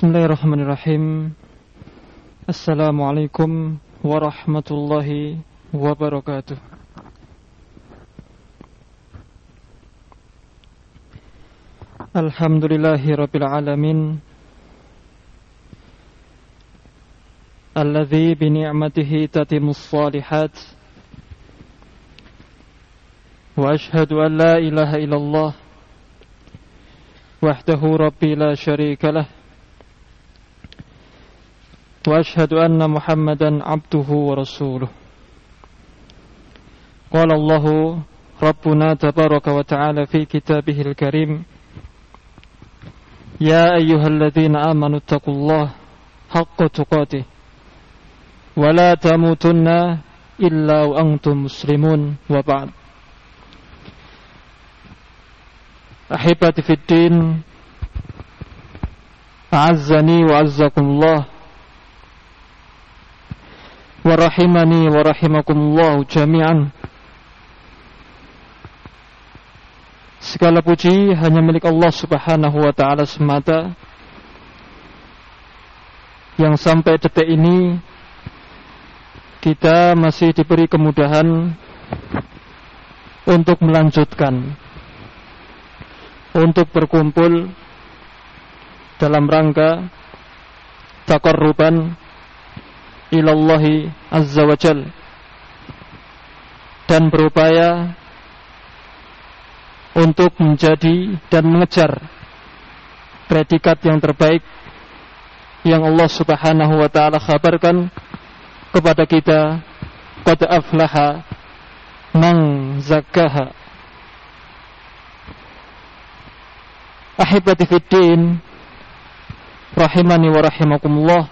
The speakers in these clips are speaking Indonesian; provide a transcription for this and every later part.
Bismillahirrahmanirrahim. Assalamualaikum warahmatullahi wabarakatuh. Alhamdulillahi rabbil alamin, alladzi bi ni'matihi tatimmus shalihat. Wa ashhadu an la ilaha illallah wahdahu rabbi la syarika lah. Wa ashhadu anna Muhammadan abduhu wa rasuluh. Qala Allahu Rabbuna tabaraka wa ta'ala fi kitabihil karim, ya ayyuhalladzina amanu taqullaha haqqa tuqatih wa la tamutunna illa wa antum muslimun, wa ba'd. Ahibati fid din, a'azzani wa azzakumullah, wa rahimani wa rahimakumullah jami'an. Segala puji hanya milik Allah subhanahu wa ta'ala semata, yang sampai detik ini kita masih diberi kemudahan untuk melanjutkan, untuk berkumpul dalam rangka taqarruban ilallahi azza wa jal, dan berupaya untuk menjadi dan mengejar predikat yang terbaik yang Allah subhanahu wa ta'ala khabarkan kepada kita, qad aflaha man zakkaha. Ahibati fid din, rahimani wa rahimakumullah.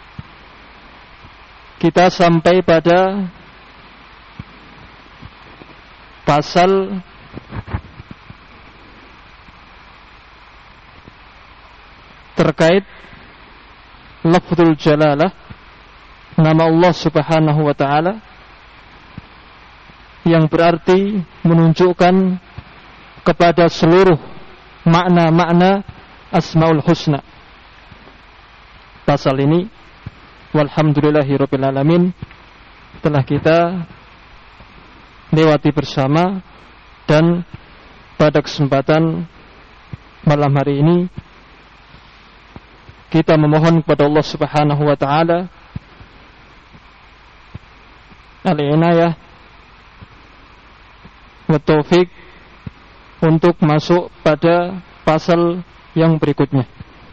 Kita sampai pada pasal terkait lafzul jalalah, nama Allah subhanahu wa ta'ala, yang berarti menunjukkan kepada seluruh makna-makna Asmaul Husna. Pasal ini walhamdulillahirabbil alamin telah kita lewati bersama, dan pada kesempatan malam hari ini kita memohon kepada Allah subhanahu wa ta'ala al-inayah wa taufik untuk masuk pada pasal yang berikutnya.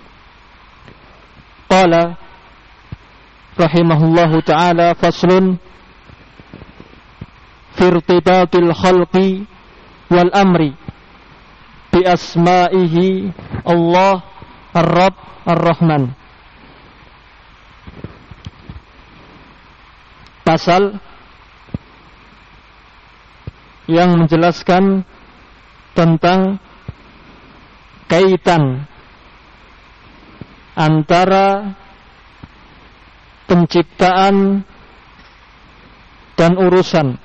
Qala rahimahullahu ta'ala, faslun fi irtibatil khalqi wal amri bi asma'ihi Allah ar-Rabb ar-Rahman. Pasal yang menjelaskan tentang kaitan antara penciptaan dan urusan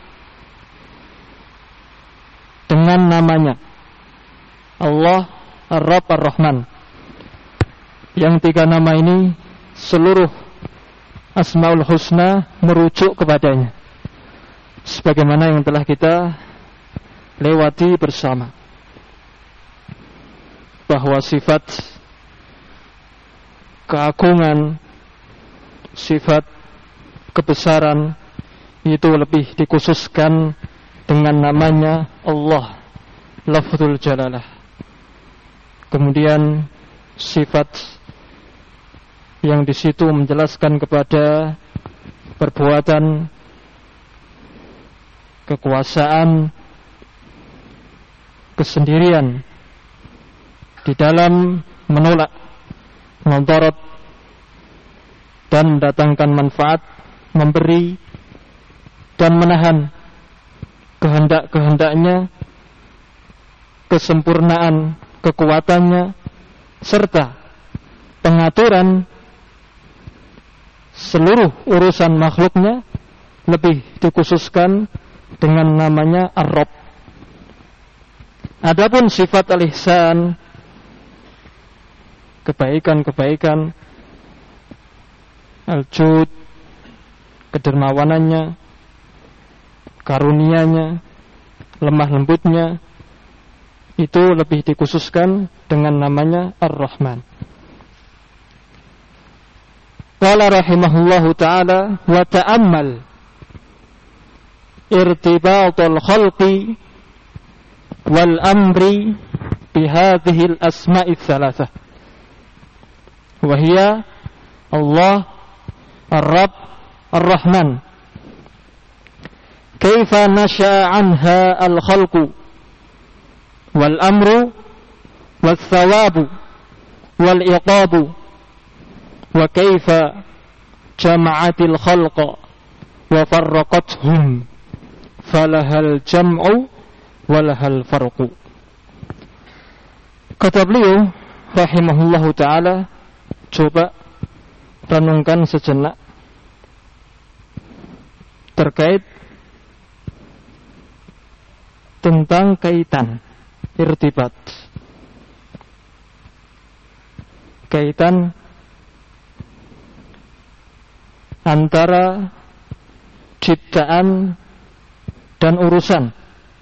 dengan namanya Allah Ar-Rabb Ar-Rahman. Yang tiga nama ini seluruh Asmaul Husna merujuk kepadanya, sebagaimana yang telah kita lewati bersama, bahwa sifat keagungan, sifat kebesaran itu lebih dikhususkan dengan namanya Allah, lafzul jalalah. Kemudian sifat yang di situ menjelaskan kepada perbuatan, kekuasaan, kesendirian di dalam menolak mudarat dan mendatangkan manfaat, memberi dan menahan kehendak-kehendaknya, kesempurnaan kekuatannya, serta pengaturan seluruh urusan makhluknya lebih dikhususkan dengan namanya Ar-Rabb. Adapun sifat al-ihsan kebaikan-kebaikan, al-jud, kedermawanannya, karunianya, lemah lembutnya, itu lebih dikhususkan dengan namanya Ar-Rahman. Qala rahimahullahu ta'ala wa ta'ammal irtibatul khalqi wal amri bihadhihi al-asma'i thalathah wa hiya Allah, Ar-Rabb, Ar-Rahman. Kaifa nasha'a anha al-khalqu wal amru wal thawabu wal iqabu wa kaifa jama'atil khalqa wa farraqathum falahal jam'u walahal farqu. Kata beliau rahimahullahu ta'ala, coba renungkan sejenak terkait tentang kaitan irtibat, kaitan antara ciptaan dan urusan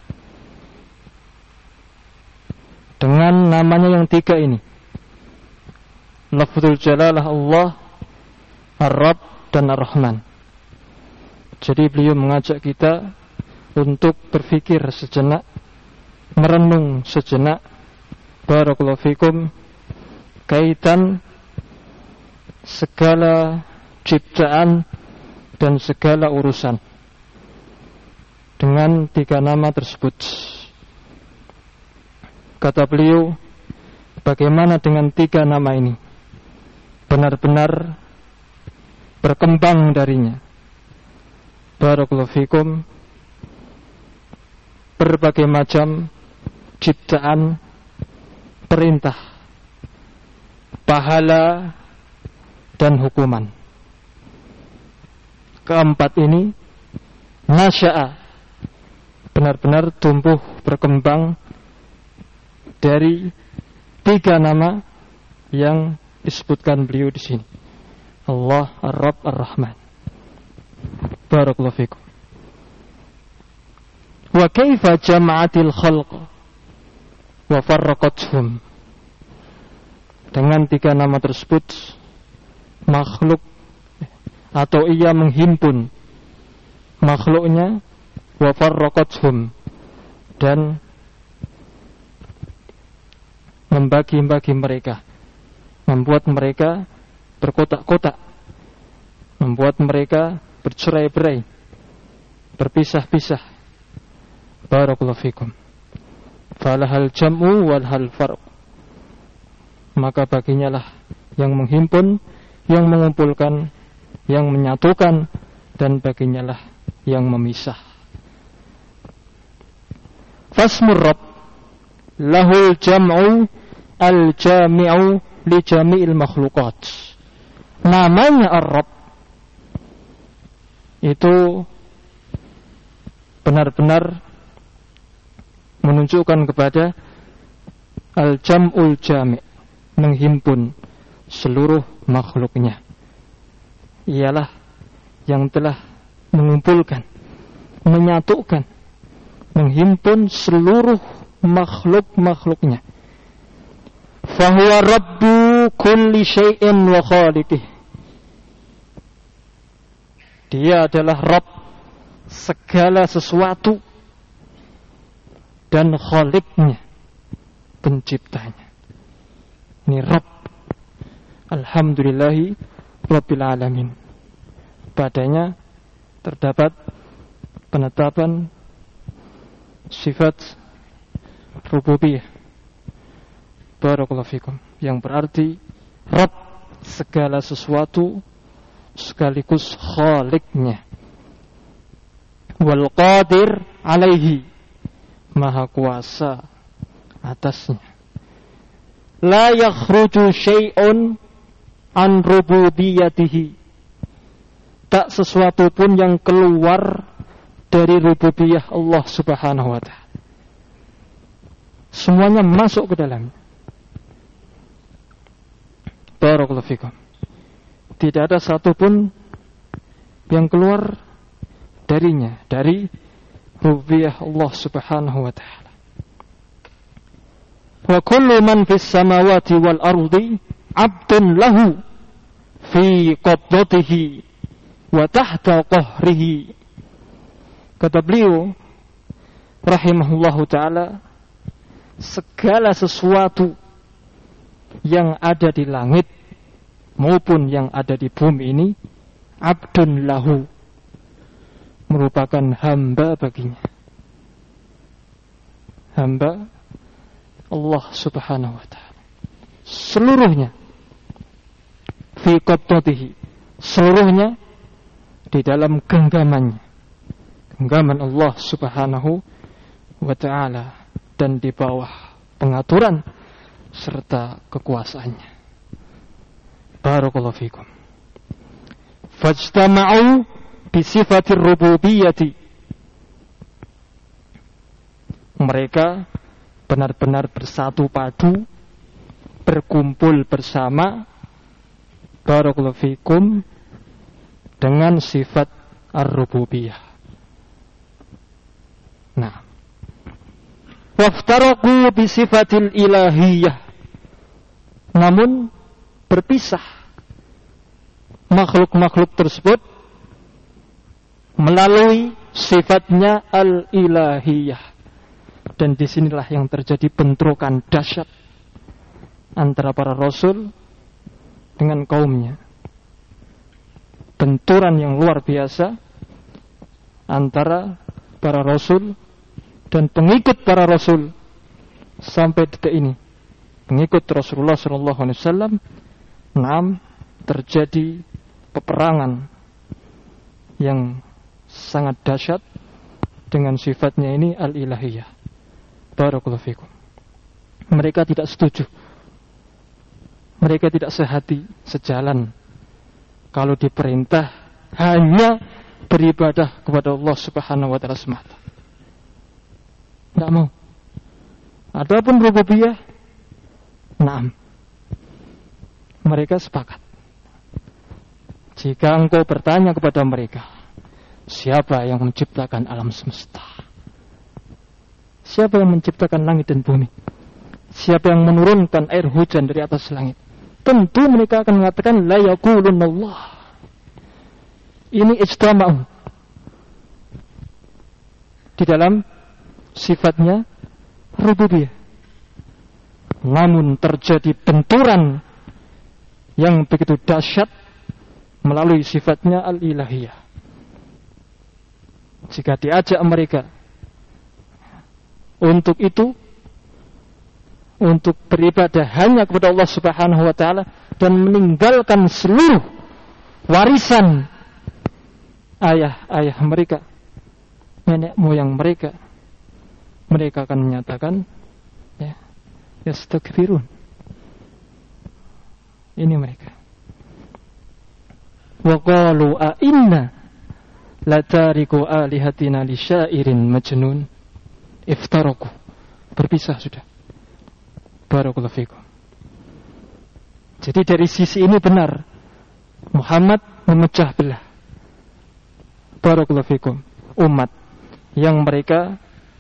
dengan namanya yang tiga ini, lafzul jalalah Allah, Ar-Rabb dan Ar-Rahman. Jadi beliau mengajak kita untuk berpikir sejenak, merenung sejenak, barakallahu fikum, kaitan segala ciptaan dan segala urusan dengan tiga nama tersebut. Kata beliau, bagaimana dengan tiga nama ini benar-benar berkembang darinya, barakallahu fikum, berbagai macam ciptaan, perintah, pahala, dan hukuman. Keempat ini nasya'a, benar-benar tumbuh berkembang dari tiga nama yang disebutkan beliau di sini, Allah, Ar-Rabb, Ar-Rahman. Barakallahu fikum. Wa kaifa jama'atil khalq wa farraqathum. Dengan tiga nama tersebut, makhluk atau ia menghimpun makhluknya, wa farraqathum, dan membagi-bagi mereka, membuat mereka berkotak-kotak, membuat mereka bercerai-berai, berpisah-pisah. Barakallahu fikum. Falahal jam'u walhal farq. Maka baginya lah yang menghimpun, yang mengumpulkan, yang menyatukan, dan baginya lah yang memisah. Fasmur Rabb lahul jam'u al-jami'u li jami'il makhluqat. Namanya Ar-Rabb itu benar-benar menunjukkan kepada al-jam'ul jami', menghimpun seluruh makhluknya. Ialah yang telah mengumpulkan, menyatukan, menghimpun seluruh makhluk-makhluknya. Fahuwa rabbu kulli syai'in wa khaliqih. Dia adalah Rabb segala sesuatu dan Khaliqnya, penciptanya. Ini Rabb. Alhamdulillahi Rabbil Alamin. Padanya terdapat penetapan sifat rububiyah, barakallahu fikum, yang berarti Rabb segala sesuatu sekaligus Khaliqnya. Wal qadir alaihi, maha kuasa atasnya. La yakhruju syai'un an rububiyatihi, tak sesuatu pun yang keluar dari rububiyah Allah subhanahu wa ta'ala. Semuanya masuk ke dalamnya. Barakallahu fikum. Tidak ada satupun yang keluar darinya, dari rububiyah Allah Subhanahu wa ta'ala. Wa kullu man fis samawati wal ardi 'abdun lahu fi qabdatihi wa tahta qahrihi. Kata beliau rahimahullahu ta'ala, segala sesuatu yang ada di langit maupun yang ada di bumi ini, abdun lahu, merupakan hamba baginya, hamba Allah Subhanahu wa ta'ala. Seluruhnya fi qabdatihi, seluruhnya di dalam genggamannya, genggaman Allah Subhanahu wa ta'ala, dan di bawah pengaturan serta kekuasaannya. Barakallahu fikum. Fajtama'u bi sifatir rububiyyati. Mereka benar-benar bersatu padu, berkumpul bersama, barakallahu fikum, dengan sifat ar-rububiyah. Nah, waftaraku bi sifatil ilahiyah. Namun berpisah makhluk-makhluk tersebut melalui sifatnya al-ilahiyah. Dan disinilah yang terjadi bentrokan dahsyat antara para rasul dengan kaumnya. Benturan yang luar biasa antara para rasul dan pengikut para rasul sampai detik ini. Pengikut Rasulullah SAW, terjadi peperangan yang sangat dahsyat dengan sifatnya ini al-ilahiyah. Barakallahu fikum. Mereka tidak setuju. Mereka tidak sehati, sejalan kalau diperintah hanya beribadah kepada Allah Subhanahu wa ta'ala semata. Tidak mau. Adapun rububiyah, mereka sepakat. Jika engkau bertanya kepada mereka, siapa yang menciptakan alam semesta? Siapa yang menciptakan langit dan bumi? Siapa yang menurunkan air hujan dari atas langit? Tentu mereka akan mengatakan la yaqulunallah. Ini ijtama'u di dalam sifatnya rububiyah. Namun terjadi benturan yang begitu dahsyat melalui sifatnya al-ilahiyah. Jika diajak mereka untuk itu, untuk beribadah hanya kepada Allah Subhanahu wa ta'ala dan meninggalkan seluruh warisan ayah-ayah mereka, nenek moyang mereka, mereka akan menyatakan yastakbirun. Ini mereka. Wa qalu a inna latariku alihatina li syairin majnun. Iftaraku. Berpisah sudah. Barakallahu fikum. Jadi dari sisi ini benar, Muhammad memecah belah, barakallahu fikum, umat yang mereka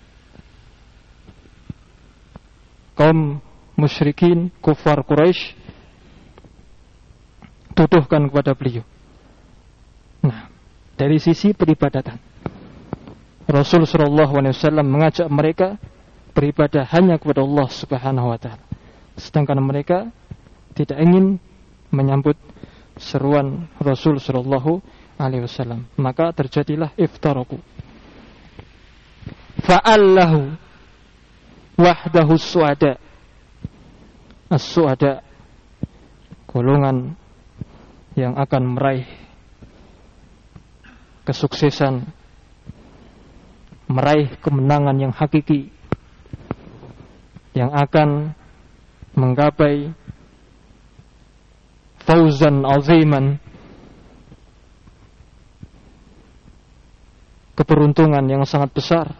kaum musyrikin, kufar Quraisy, tuduhkan kepada beliau. Nah, dari sisi peribadatan, Rasul sallallahu alaihi wasallam mengajak mereka beribadah hanya kepada Allah Subhanahu wa taala. Sedangkan mereka tidak ingin menyambut seruan Rasul sallallahu alaihi wasallam. Maka terjadilah iftaraku. Fa'allahu wahdahu su'ada. As-su'ada, golongan yang akan meraih kesuksesan, meraih kemenangan yang hakiki, yang akan menggapai fauzan aziman, keberuntungan yang sangat besar,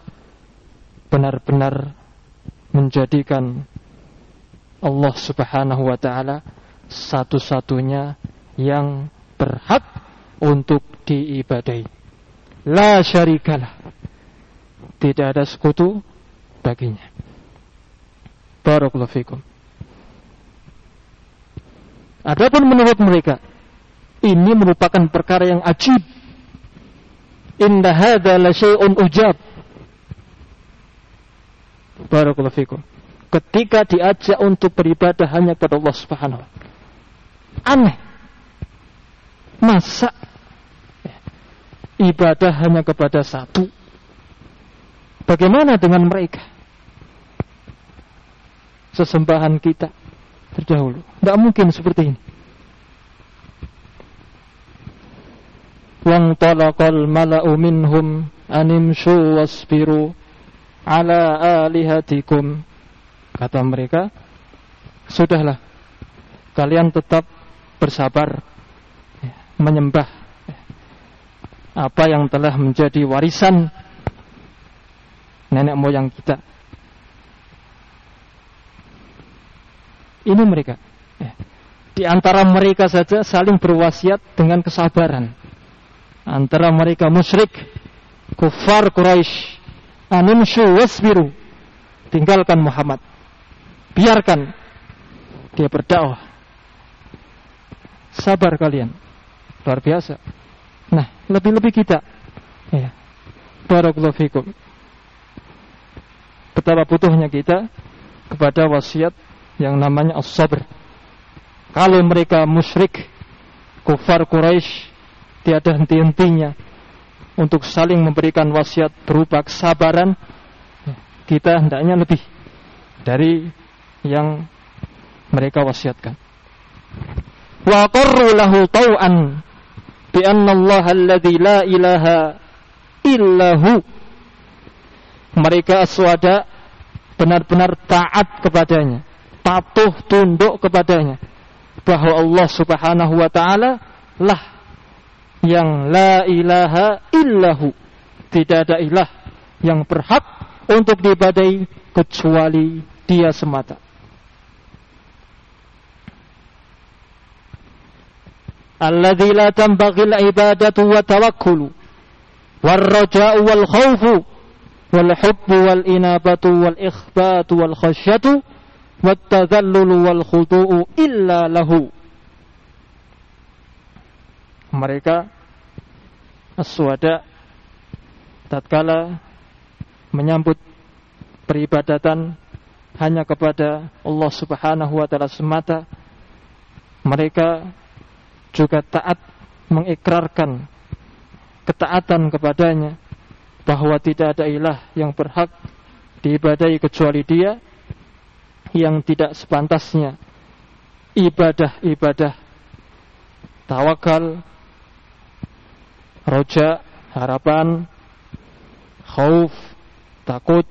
benar-benar menjadikan Allah Subhanahu wa ta'ala satu-satunya yang berhak untuk diibadahi. La syarikalah, tidak ada sekutu baginya. Barakallahu fikum. Adapun menurut mereka, ini merupakan perkara yang ajib. Inna hadza la syai'un ujab. Barakallahu fikum. Ketika diajak untuk beribadah hanya kepada Allah Subhanahu wa ta'ala. Aneh. Masa ibadah hanya kepada satu? Bagaimana dengan mereka? Sesembahan kita terdahulu. Tidak mungkin seperti ini. Wang talaqal mala'u minhum animshu wasbiru ala alihatikum. Kata mereka, sudahlah, kalian tetap bersabar menyembah apa yang telah menjadi warisan nenek moyang kita. Ini mereka. Di antara mereka saja saling berwasiat dengan kesabaran. Antara mereka musyrik, kufar Quraisy, animshu wasbiru, tinggalkan Muhammad, biarkan dia berdakwah, sabar kalian, luar biasa. Nah, lebih-lebih kita, ya, barakallahu fikum, betapa butuhnya kita kepada wasiat yang namanya as-sabr. Kalau mereka musyrik, kufar Quraisy, tiada henti-hentinya untuk saling memberikan wasiat berupa kesabaran, kita hendaknya lebih dari yang mereka wasiatkan. Wa qarru lahu tau'an bi anna Allah alladzi la ilaha illahu. Mereka aswada benar-benar taat kepadanya, patuh tunduk kepadanya, bahwa Allah Subhanahu wa ta'ala lah yang la ilaha illahu, tidak ada ilah yang berhak untuk diibadahi kecuali dia semata. Alladzi la tanbaghil ibadatu wa tawakkulu war raja'u wal khaufu wal hubbu wal inabatu wal ikhbatu wal khasyatu wat tadhallulu wal khudu'u illa lahu. Mereka aswada tatkala menyambut peribadatan hanya kepada Allah Subhanahu wa ta'ala semata, mereka juga taat mengikrarkan ketaatan kepadanya, bahwa tidak ada ilah yang berhak diibadahi kecuali dia, yang tidak sepantasnya ibadah-ibadah tawakal, roja, harapan, khauf, takut,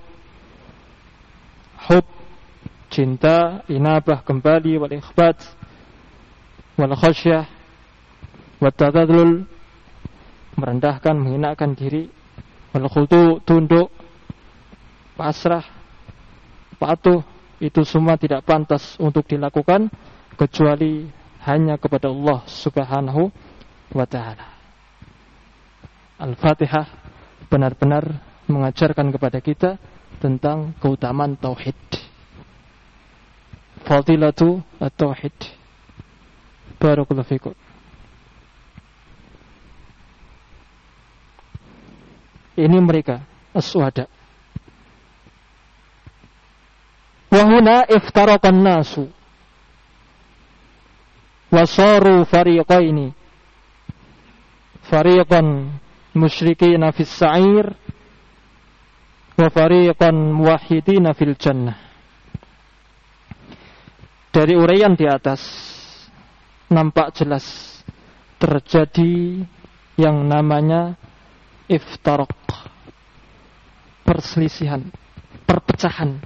hub, cinta, inabah, kembali, wal ikhbat, wal khasyah, wat tadallul, merendahkan, menghinakan diri, wal khudu, tunduk, pasrah, patuh, itu semua tidak pantas untuk dilakukan kecuali hanya kepada Allah Subhanahu wa ta'ala. Al-Fatihah benar-benar mengajarkan kepada kita tentang keutamaan tauhid. Fadilatu at-tauhid. Barakallahu fikum. Ini mereka as-suhada. Wa huna iftaraqan nasu wa saru fariqaini. Fariqan musyrikina fis sa'ir wa fariqan muwahhidina fil jannah. Dari uraian di atas nampak jelas terjadi yang namanya iftaraq, perselisihan, perpecahan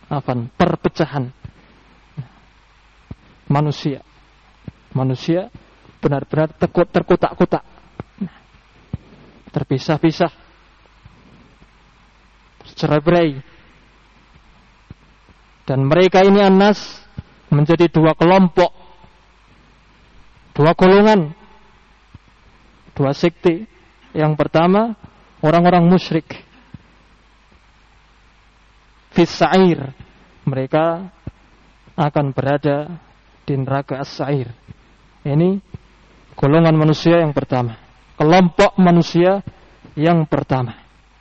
manusia benar-benar terkotak-kotak, terpisah-pisah, tercerai-berai, dan mereka ini Anas menjadi dua kelompok dua golongan, dua sekte. Yang pertama, orang-orang musyrik. Fis sa'ir, mereka akan berada di neraka as-sa'ir. Ini golongan manusia yang pertama, kelompok manusia yang pertama.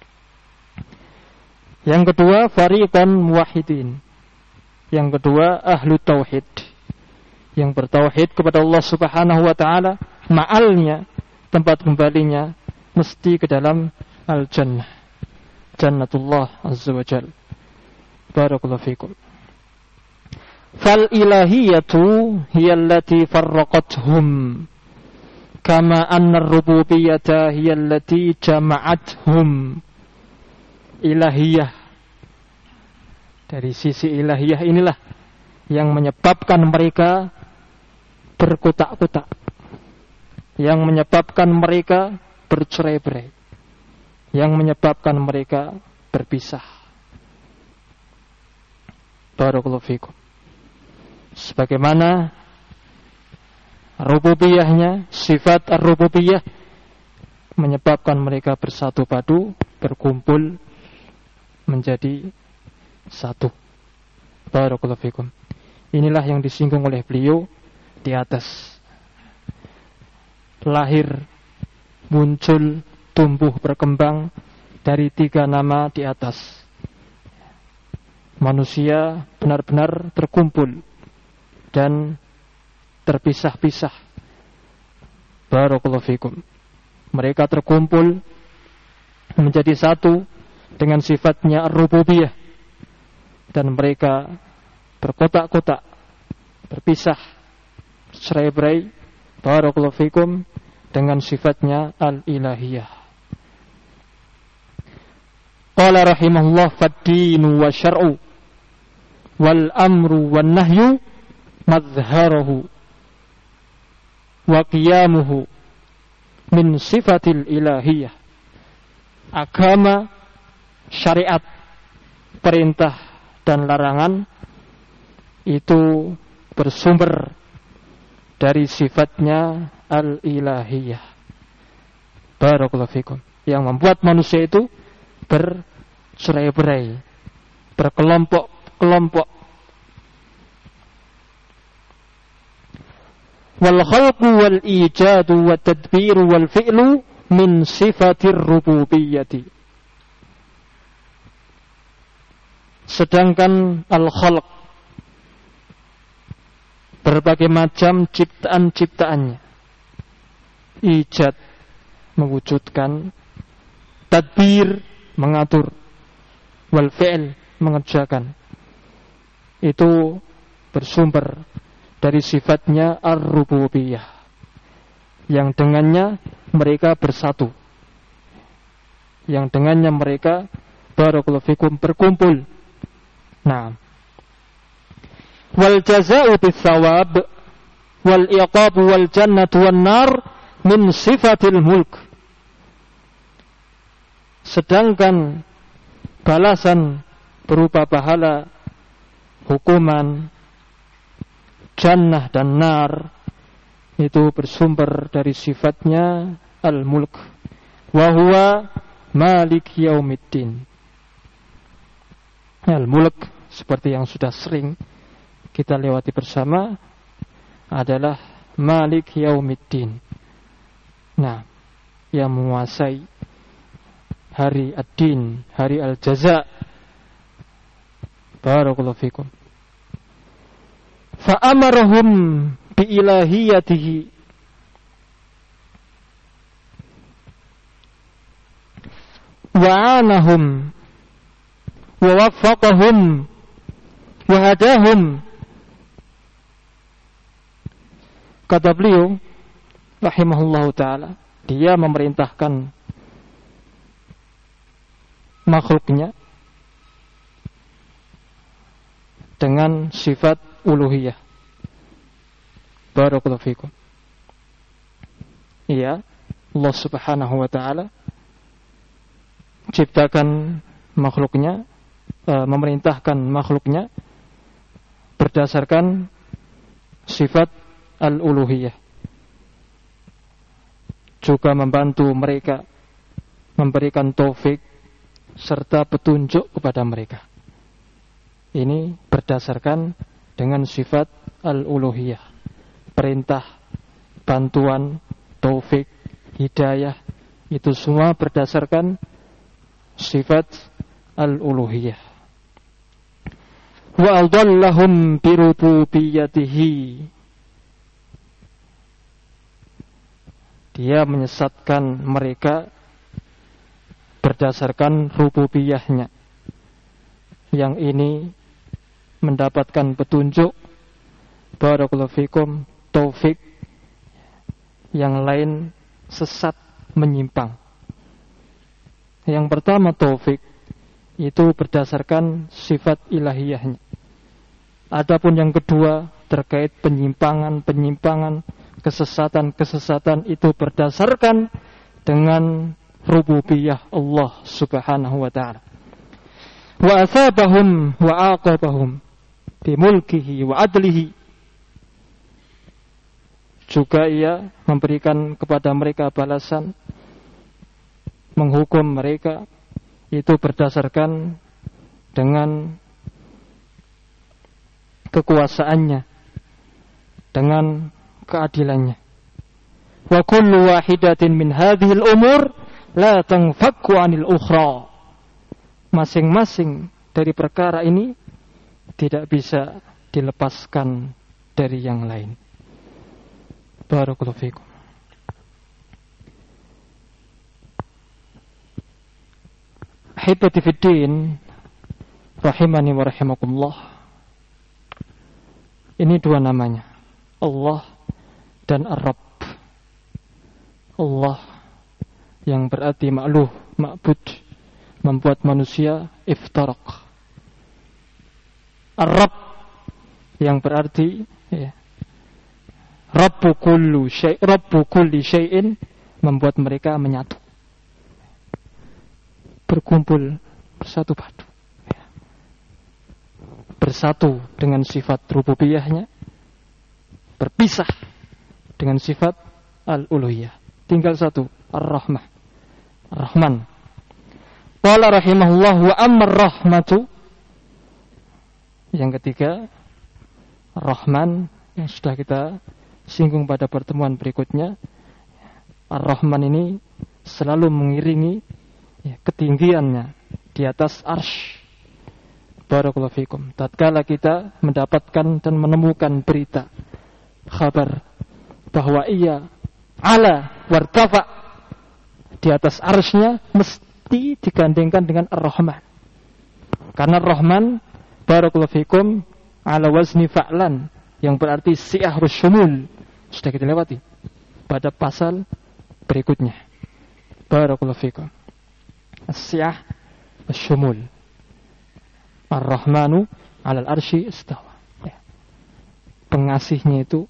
Yang kedua, fariqan muwahhidin. Yang kedua, ahlu tauhid, yang bertauhid kepada Allah Subhanahu wa taala, ma'alnya, tempat kembalinya mesti ke dalam al-jannah, jannatullah azza wa jalla. Barakallahu fikum. Fal ilahiyatu hiya allati farraqathum kama anna ar-rububiyyata hiya allati jama'athum. Ilahiyah, dari sisi ilahiyah inilah yang menyebabkan mereka berkotak-kotak, yang menyebabkan mereka bercerai-berai, yang menyebabkan mereka berpisah. Barakallahu fikum. Sebagaimana rububiyahnya, sifat ar-rububiyah menyebabkan mereka bersatu padu, berkumpul menjadi satu. Barakallahu fikum. Inilah yang disinggung oleh beliau di atas. Lahir, muncul, tumbuh, berkembang dari tiga nama di atas. Manusia benar-benar terkumpul dan terpisah-pisah. Barakallahu fikum. Mereka terkumpul menjadi satu dengan sifatnya ar-rububiyah, dan mereka berkotak-kotak, berpisah, cerai-berai, barakallahu fikum, dengan sifatnya al-ilahiyah. Qala rahimahullah, fad-dinu wa syar'u wal amru wan nahyu madhharuhu wa qiyamuhu min sifatil ilahiyah. Agama, syariat, perintah dan larangan itu bersumber dari sifatnya al-ilahiyah. Barakallahu fikum. Yang membuat manusia itu bercerai-berai, berkelompok-kelompok. Wal khalqu wal ijadu wat tadbiru wal fi'lu min sifatir rububiyyati. Sedangkan al-khalq, berbagai macam ciptaan-ciptaannya, ijad, mewujudkan, tadbir, mengatur, wal fi'l, mengerjakan, itu bersumber dari sifatnya ar-rububiyah, yang dengannya mereka bersatu, yang dengannya mereka barakallahu fikum berkumpul. Nah, wal jazaa'u bis thawab wal iqabu wal jannatu wan nar min sifatil mulk. Sedangkan balasan berupa pahala, hukuman, jannah dan nar itu bersumber dari sifatnya al-mulk, wa huwa malik yaumiddin. Al-mulk, seperti yang sudah sering kita lewati bersama, adalah malik yaumiddin. Nah, yang menguasai hari ad-din, hari al-jaza. Barakallahu fikum. Fa'amarahum biilahiyatihi wa'anahum wa waffaqahum wa hadahum. Kata beliau rahimahullahu ta'ala, dia memerintahkan makhluknya dengan sifat uluhiyah. Barakallahu fikum. Iya, Allah subhanahu wa ta'ala ciptakan makhluknya, memerintahkan makhluknya berdasarkan sifat al-uluhiyah, juga membantu mereka, memberikan taufik serta petunjuk kepada mereka. Ini berdasarkan dengan sifat al-uluhiyah, perintah, bantuan, taufik, hidayah, itu semua berdasarkan sifat al-uluhiyah. Wa adallahum bi rububiyyatihi, dia menyesatkan mereka berdasarkan rububiyahnya. Yang ini mendapatkan petunjuk, barakallahu fikum, taufik. Yang lain sesat, menyimpang. Yang pertama taufik itu berdasarkan sifat ilahiyahnya. Adapun yang kedua terkait penyimpangan, kesesatan itu berdasarkan dengan rububiyah Allah Subhanahu wa ta'ala. Wa asabahum wa aqabahum bimulkihi wa adlihi, juga ia memberikan kepada mereka balasan, menghukum mereka itu berdasarkan dengan kekuasaannya, dengan keadilannya. Wa kullu wahidatin min hadhil umur la tanfakku 'anil ukhra. Masing-masing dari perkara ini tidak bisa dilepaskan dari yang lain. Barakallahu fikum. Ahibati fiddin, rahimani wa rahimakumullah. Ini dua namanya, Allah dan Ar-Rabb. Allah yang berarti ma'luh, ma'bud, membuat manusia iftaraq. Ar-Rabb yang berarti Rabbu kulli syai'in, membuat mereka menyatu, berkumpul, bersatu padu, bersatu dengan sifat rububiyahnya, berpisah dengan sifat al-uluhiyah. Tinggal satu, Ar-Rahmah, Ar-Rahman. Qala rahimahullah wa ammar rahmatu. Yang ketiga, Ar-Rahman, yang sudah kita singgung pada pertemuan berikutnya. Ar-Rahman ini selalu mengiringi ketinggiannya di atas arsy. Barakallahu fikum. Tatkala kita mendapatkan dan menemukan berita, kabar bahwa ia ala wartafa, di atas arsy-nya, mesti digandengkan dengan Ar-Rahman. Karena Ar-Rahman, barakallahu fikum, ala wazni fa'lan, yang berarti si'ahrus syumul. Sudah kita lewati pada pasal berikutnya. Barakallahu fikum. As-si'ah as-syumul. Ar-Rahmanu 'alal arsy istawa. Pengasihnya itu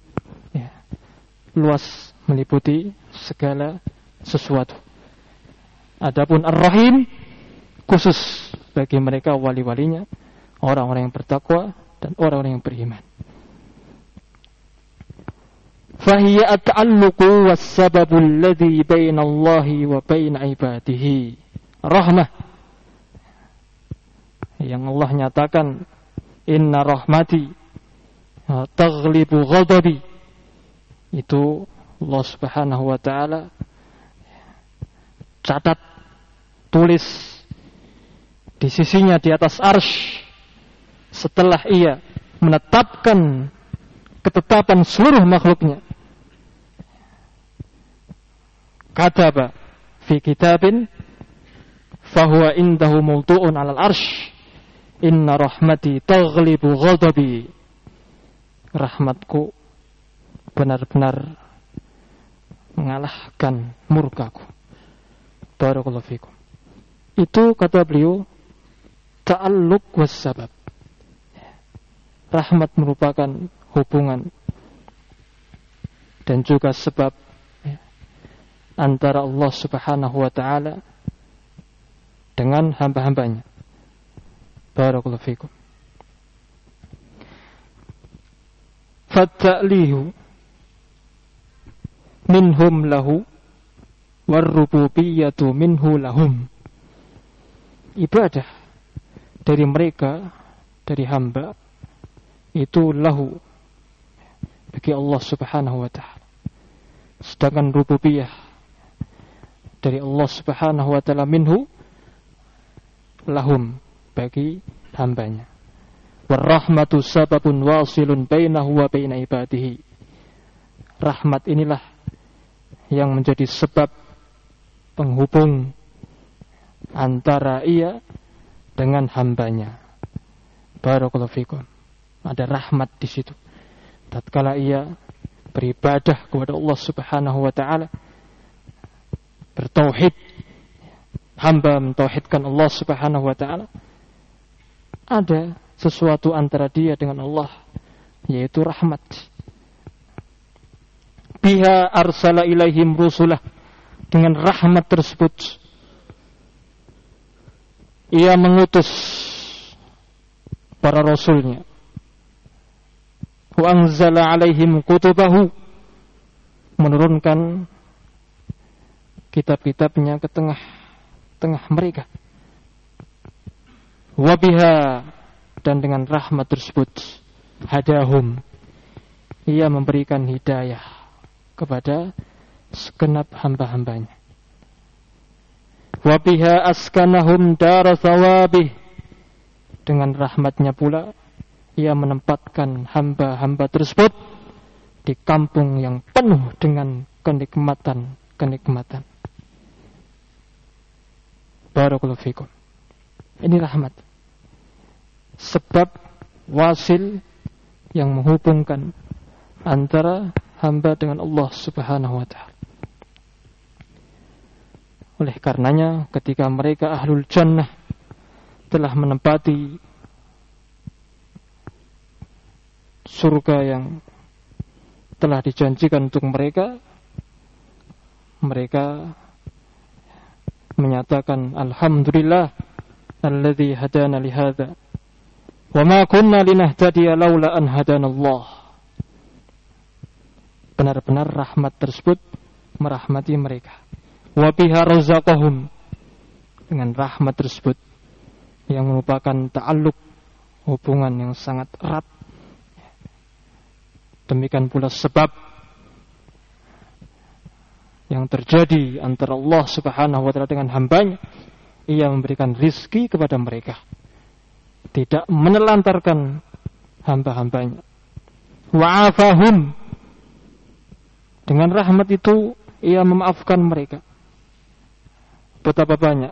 luas, meliputi segala sesuatu. Adapun Ar-Rahim khusus bagi mereka wali-walinya, orang-orang yang bertakwa dan orang-orang yang beriman. Fahiya at-ta'alluqu was-sababu alladhi baina Allahi wa baina ibadihi. Rahmah yang Allah nyatakan, inna rahmati taghlibu ghadabi, itu Allah Subhanahu wa ta'ala catat, tulis di sisinya di atas arsy, setelah ia menetapkan ketetapan seluruh makhluknya. Kataba fi kitabin fahuwa indahu mawdu'un 'alal arsy, inna rahmati taghlibu ghadabi. Rahmatku benar-benar mengalahkan murkaku. Barakallahu fikum. Itu kata beliau ta'alluq was sabab. Rahmat merupakan hubungan dan juga sebab antara Allah Subhanahu wa ta'ala dengan hamba-hambanya. Barakallahu fikum. Fatta'lihu minhum lahu warrububiyyatu minhu lahum. Ibadah dari mereka, dari hamba, itu lahu, bagi Allah subhanahu wa ta'ala. Sedangkan rububiyah dari Allah subhanahu wa ta'ala minhu lahum, bagi hambanya. Warahmatu sababun wasilun bainahu wa baina ibadihi. Rahmat inilah yang menjadi sebab penghubung antara ia dengan hambanya. Barakallahu fikum. Ada rahmat di situ. Tatkala ia beribadah kepada Allah Subhanahu wa taala, bertauhid, hamba mentauhidkan Allah Subhanahu wa taala, ada sesuatu antara dia dengan Allah, yaitu rahmat. Biha arsala ilaihim rusulah, dengan rahmat tersebut ia mengutus para rasulnya. Wa anzala alaihim kutubahu, menurunkan kitab-kitabnya ke tengah mereka. Wa biha, dan dengan rahmat tersebut hadahum, ia memberikan hidayah kepada segenap hamba-hambanya. Wa biha askanahum dar thawabih, dengan rahmatnya pula ia menempatkan hamba-hamba tersebut di kampung yang penuh dengan kenikmatan. Barakallahu fikum. Ini rahmat, sebab wasil yang menghubungkan antara hamba dengan Allah Subhanahu wa ta'ala. Oleh karenanya ketika mereka ahlul jannah telah menempati surga yang telah dijanjikan untuk mereka, mereka menyatakan alhamdulillah alladzi hadana li hadza wa ma kunna linahtadiya laula an hadanallah. Benar-benar rahmat tersebut merahmati mereka. Wa biha razaqahum, dengan rahmat tersebut yang merupakan ta'alluq, hubungan yang sangat erat. Demikian pula sebab yang terjadi antara Allah Subhanahu wa ta'ala dengan hambanya, ia memberikan rizki kepada mereka, tidak menelantarkan hamba-hambanya. Wa'afahum, dengan rahmat itu ia memaafkan mereka. Betapa banyak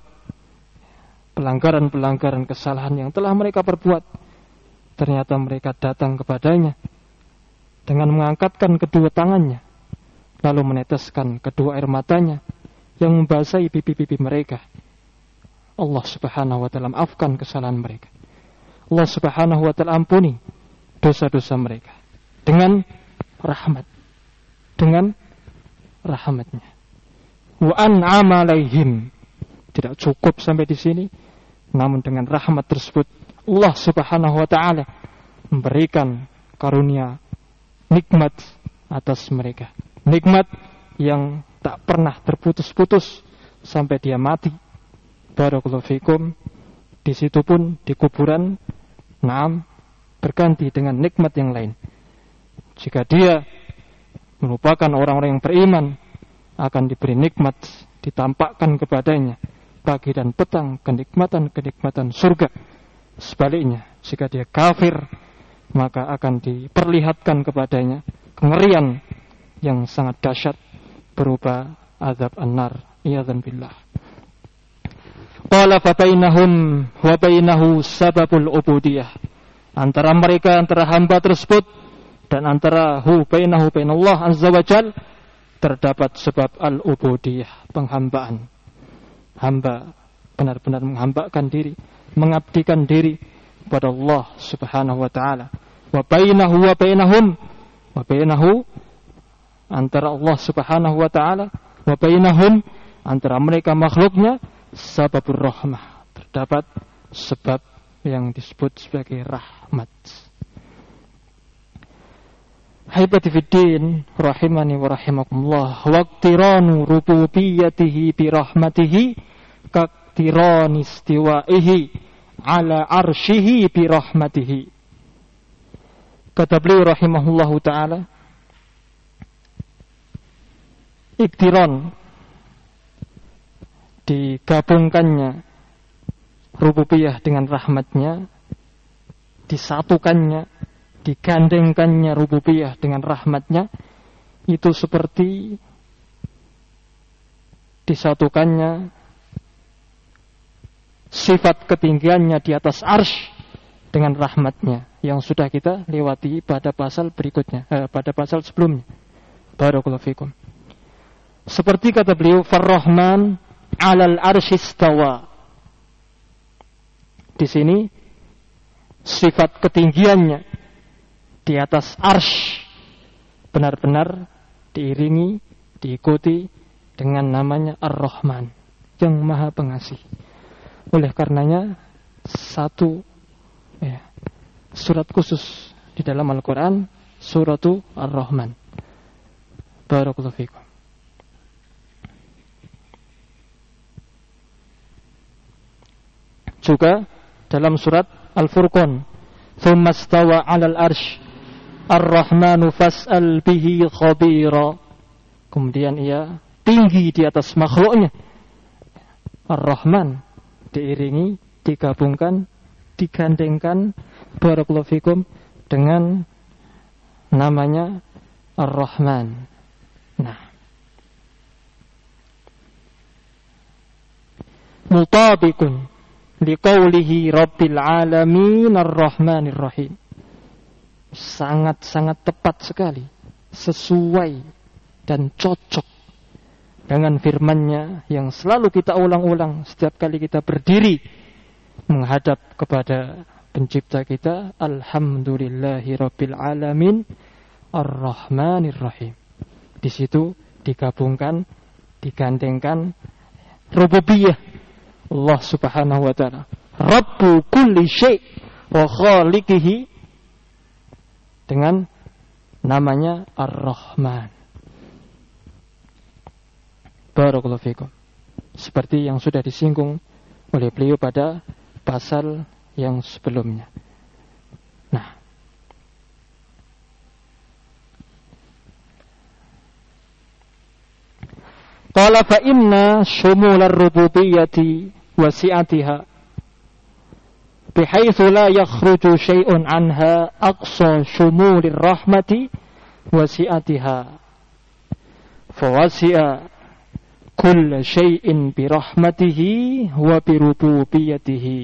pelanggaran-pelanggaran kesalahan yang telah mereka perbuat, ternyata mereka datang kepadanya dengan mengangkatkan kedua tangannya, lalu meneteskan kedua air matanya yang membasahi pipi-pipi mereka. Allah Subhanahu wa ta'ala maafkan kesalahan mereka. Allah Subhanahu wa ta'ala ampuni dosa-dosa mereka dengan rahmat, dengan rahmatnya. Wa an'ama alaihim, tidak cukup sampai di sini, namun dengan rahmat tersebut Allah Subhanahu wa ta'ala memberikan karunia, nikmat atas mereka, nikmat yang tak pernah terputus-putus sampai dia mati. Barakallahu fikum. Di situ pun di kuburan, naam, berganti dengan nikmat yang lain. Jika dia merupakan orang-orang yang beriman, akan diberi nikmat, ditampakkan kepadanya pagi dan petang kenikmatan surga. Sebaliknya, jika dia kafir, maka akan diperlihatkan kepadanya kengerian yang sangat dahsyat berupa azab an-nar. Iyadzan billah. Qala fa bainahum wa bainahu sababul ubudiyah. Antara mereka, antara hamba tersebut dan antara bainahu bainallah azza wa jal, terdapat sebab al-ubudiyah, penghambaan. Hamba benar-benar menghambakan diri, mengabdikan diri kepada Allah Subhanahu wa ta'ala. Wa bainahu wa bainahum, wa bainahu, antara Allah Subhanahu wa ta'ala, wa bainahum, antara mereka makhluknya, sababur rahmah, terdapat sebab yang disebut sebagai rahmat. Haibati fiddin rahimani wa rahimakumullah, waqtiranu rububiyyatihi bi rahmatihi kaqtirani istiwaihi ala arsyihi bi rahmatihi. Kata beliau rahimahullahu taala, iktiran, digabungkannya rububiyah dengan rahmatnya, disatukannya, digandengkannya rububiyah dengan rahmatnya, itu seperti disatukannya sifat ketinggiannya di atas arsy dengan rahmatnya yang sudah kita lewati pada pasal berikutnya, pada pasal sebelumnya. Barakallahu fikum. Seperti kata beliau, Ar-Rahman 'alal arsy istawa. Di sini sifat ketinggiannya di atas arsy benar-benar diiringi, diikuti dengan namanya Ar-Rahman, yang Maha Pengasih. Oleh karenanya satu surat khusus di dalam Al-Quran, suratu Ar-Rahman. Barakallahu fikum. Juga dalam surat Al-Furqan, "Tsumma stawa 'alal arsy Ar-Rahmanu fas'al bihi khabira." Kemudian ia tinggi di atas makhluknya. Ar-Rahman diiringi, digabungkan, digandengkan, barakallahu fikum, dengan namanya Ar-Rahman. Nah, mutabiqun liqaulihi rabbil alamin ar-rahmanir rahim. Sangat-sangat tepat sekali, sesuai dan cocok dengan firman-Nya yang selalu kita ulang-ulang setiap kali kita berdiri menghadap kepada pencipta kita. Alhamdulillahi rabbil alamin ar-rahmanir rahim. Di situ digabungkan, digandengkan rububiyah Allah Subhanahu wa taala, Rabbu kulli syai' wa khaliqihi, dengan namanya Ar-Rahman. Barakallahu fikum. Seperti yang sudah disinggung oleh beliau pada pasal yang sebelumnya. Nah, qala fa inna syumular rububiyyati wasi'atiha bihaitsu la yakhruju syai'un anha aqsa syumulir rahmati wasi'atiha fawasi'a kulla syai'in bi rahmatihi wa bi rububiyyatihi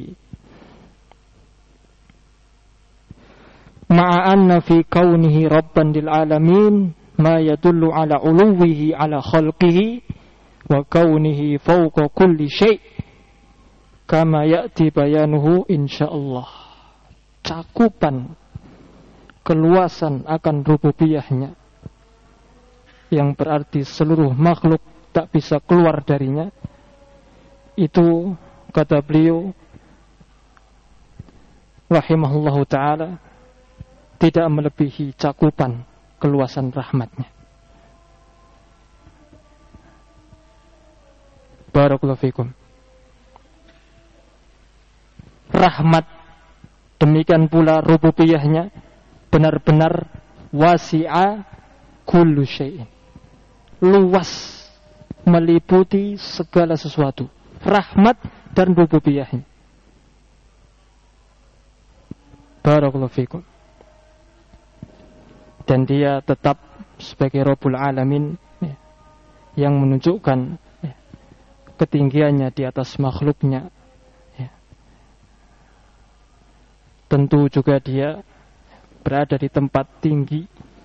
ma'a anna fi kaunihi rabban lil alamin ma yadullu ala uluwihi ala khalqihi wa kaunihi fawqa kulli syai' kama ya'ti bayanuhu insyaallah. Cakupan, keluasan akan rububiyahnya, yang berarti seluruh makhluk tak bisa keluar darinya, itu kata beliau rahimahullahu ta'ala tidak melebihi cakupan keluasan rahmatnya. Barakallahu fikum. Rahmat, demikian pula rububiyahnya benar-benar wasi'a kullu syai'in, luas, meliputi segala sesuatu. Rahmat dan rububiyahnya. Barakallahu fikum. Dan dia tetap sebagai Rabbul Alamin, yang menunjukkan ketinggiannya di atas makhluknya. Tentu juga dia berada di tempat tinggi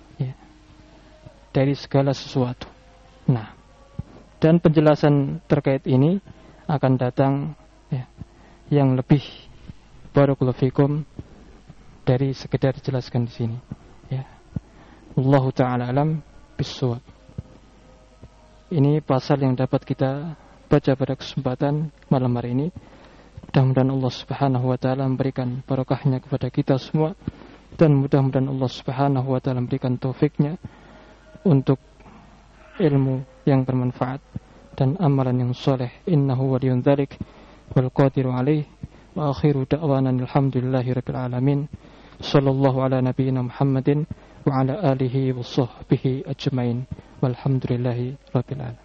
dari segala sesuatu. Nah, dan penjelasan terkait ini akan datang yang lebih, barakallahu fikum, dari sekedar dijelaskan di sini. Allahu ta'ala alam bis-shawab. Ini pasal yang dapat kita baca pada kesempatan malam hari ini. Mudah-mudahan Allah Subhanahu wa taala memberikan barokahnya kepada kita semua dan mudah-mudahan Allah Subhanahu wa taala memberikan taufiknya untuk ilmu yang bermanfaat dan amalan yang soleh. Innahu waliyun dzalik wal qadiru alaih. Wa akhiru da'wana alhamdulillahi rabbil alamin. Sallallahu ala nabiyyina Muhammadin wa ala alihi wa sahbihi ajmain. Walhamdulillahi rabbil alamin.